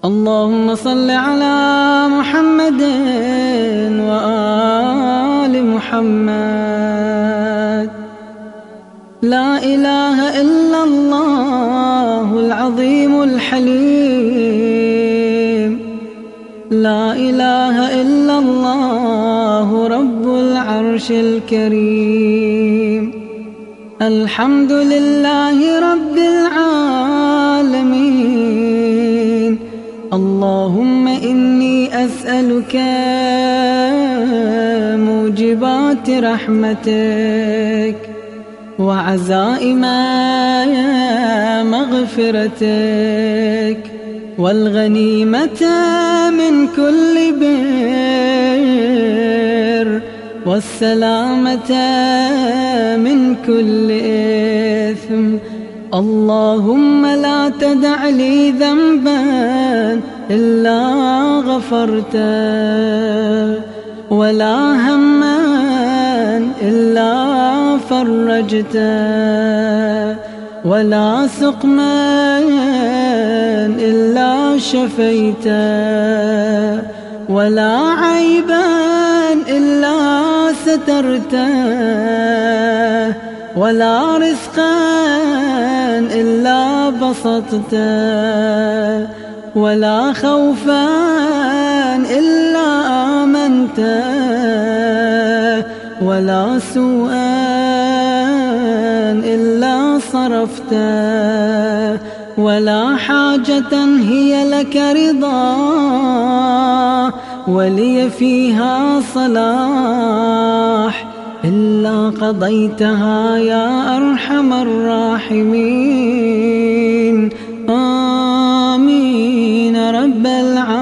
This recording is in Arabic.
اللهم صل على محمد وآل محمد. لا إله إلا الله العظيم الحليم، لا إله إلا الله رب العرش الكريم. الحمد لله رب العالمين. اللهم إني أسألك موجبات رحمتك وعزائم مغفرتك والغنيمة من كل بر والسلامة من كل إثم. اللهم لا تدع لي ذنبا إلا غفرته، ولا هما إلا فرجته، ولا سقما إلا شفيته، ولا عيبا إلا سترته، ولا رزقا إلا بسطته، ولا خوفا إلا آمنته، ولا سوءا إلا صرفته، ولا حاجة هي لك رضا ولي فيها صلاح إلا قضيتها يا أرحم الراحمين. آمين رب العالمين.